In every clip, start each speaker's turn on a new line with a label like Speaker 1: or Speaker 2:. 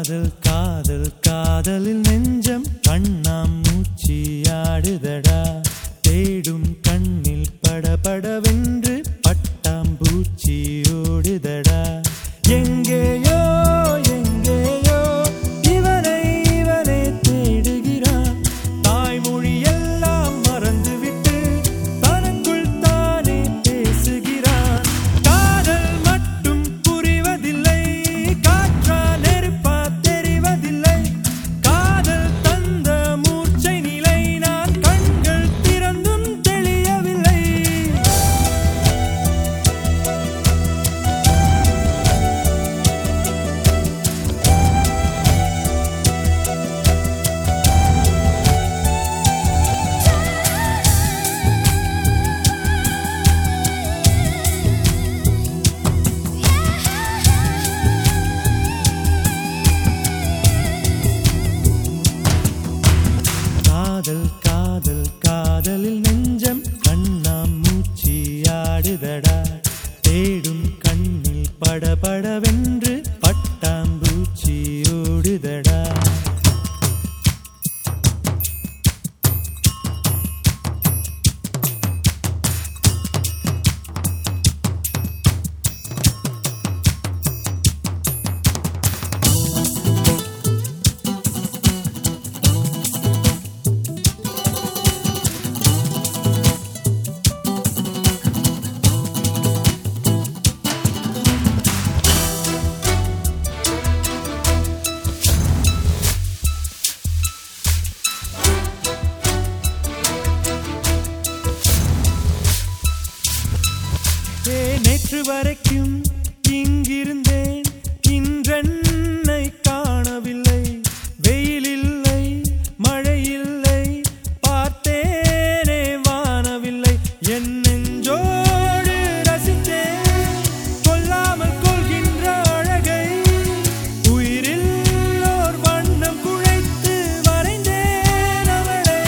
Speaker 1: காதல் காதல் காதலில் நெஞ்சம் கண்ணாம் மூச்சியாடுதடா. தேடும் கண்ணில் படபடவென்று பட்டாம்பூச்சி ஓடுதடா. எங்கேயோ எங்கேயோ இவனை இவனை தேடுகிறான். தாய்மொழி எல்லாம் மறந்துவிட்டு தனக்குள் தானே பேசுகிறான். காதல் மட்டும் புரிவதில்லை, காற்றா நெருப்பா தெரிவதில்லை. காதல் தந்த மூர்ச்சை நிலை நான் கண்கள் திறந்தும் தெளியவில்லை. காதல் காதல் காதலில் நெஞ்சம் கண்ணாம் மூச்சியாடுதடா. தேடும் கண்ணில் படபடவென்று பட்டாம்பூச்சி ஓடுதடா. நேற்று வரைக்கும் இங்கிருந்தேன், இன்றென்னை காணவில்லை. வெயில் இல்லை மழை இல்லை, பார்த்தேனே வானவில்லை. என் நெஞ்சோடு ரசித்தேன் கொல்லாமல் கொள்கின்ற அழகை. உயிரில் ஓர் வண்ணம் குழைத்து வரைந்தேன் அவளை.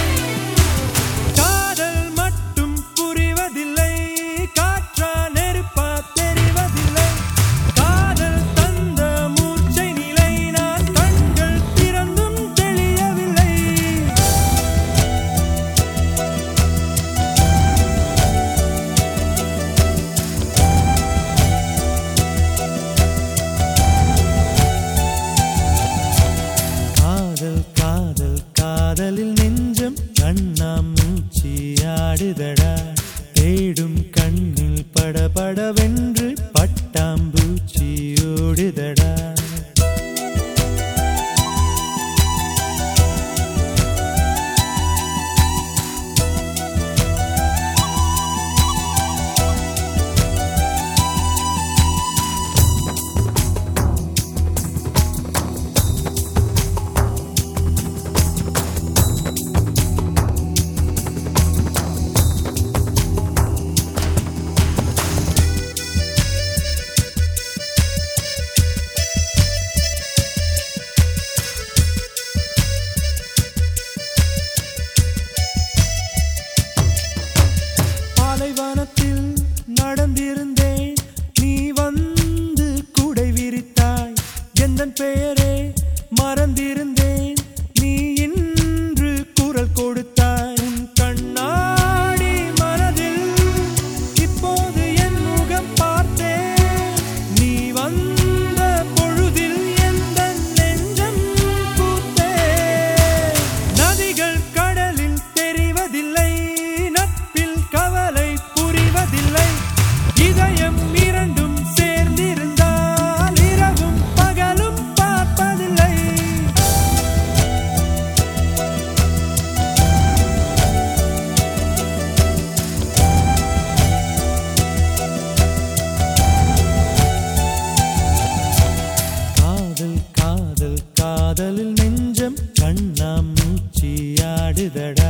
Speaker 1: காதல் மட்டும் புரிவதில்லை, காற்றா நெருப்பா தெரிவதில்லை. காதல் தந்த மூர்ச்சை நிலை நான் கண்கள் திறந்தும் தெளியவில்லை. காதல் காதல் காதலில் நெஞ்சம் கண்ணாம் மூச்சியாடுதடா. தேடும் கண்ணில் படபடவென்று பட்டாம்பூச்சி ஓடுதடா. பாலைவனத்தில் நடந்திருந்தேன், நீ வந்து குடை விரித்தாய். எந்தன் பெயரே மறந்திருந்தேன், நீ இன்று குரல் கொடுத்தாய். உன் கண்ணாடி மனதில் இப்போது என் முகம் பார்த்தேன். நீ வந்த பொழுதில் எந்தன் நெஞ்சம் பூத்தேன். நதிகள் கடலில் தெரிவதில்லை, நட்பில் கவலை புரிவதில்லை. இதயம் இரண்டும் சேர்ந்திருந்தால் இரவும் பகலும் பார்ப்பதில்லை. காதல் காதல் காதலில் நெஞ்சம் கண்ணாம் மூச்சியாடுதடா.